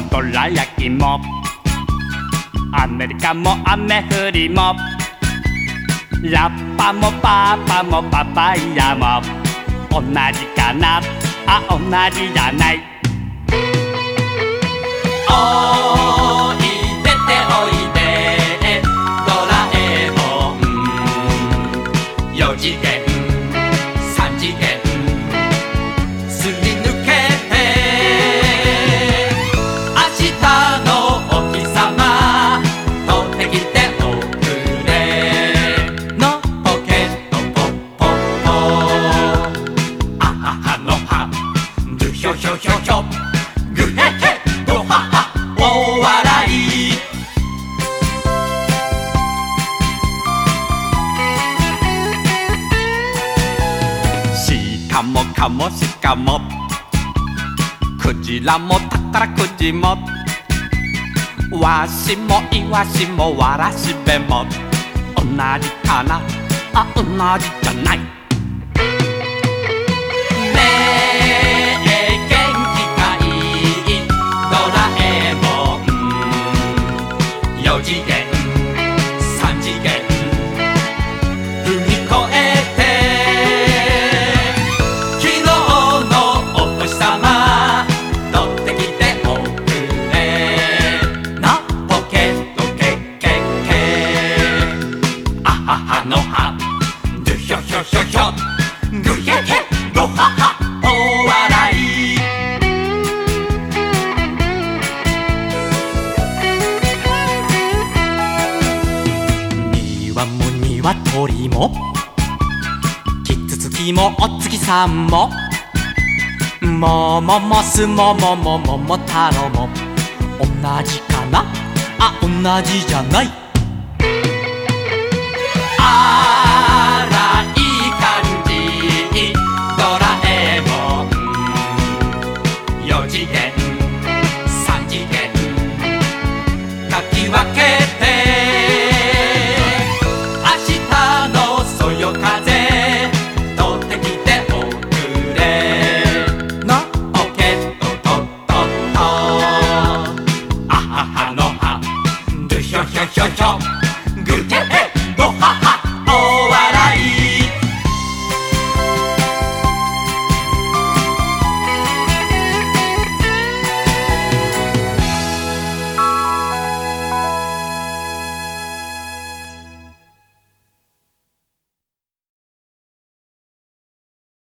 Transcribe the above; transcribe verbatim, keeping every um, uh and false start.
もどら焼きもアメリカも雨降りもラッパもパパもパパイヤも同じかなあ同じじゃないおいでておいでドラえもんよ次元さん次元すり抜けて明日のお日様取ってきておくれのポケットポッポッポあははのはルヒョヒョヒョヒョグヘヘドハハ大笑いしかもかもしかもクジラも宝くじもわしもイワシもわらしべも同じかなあ同じじゃないねえ元気かいドラえもんよ次元さん次元踏み越えて昨日のお星様取ってきておくれなポケットケッケッケあははのはドゥヒョヒョヒョヒョグヘヘドハハ大笑い庭も鶏もキツツキもお月さんももももすももももも太郎も同じかなあ同じじゃない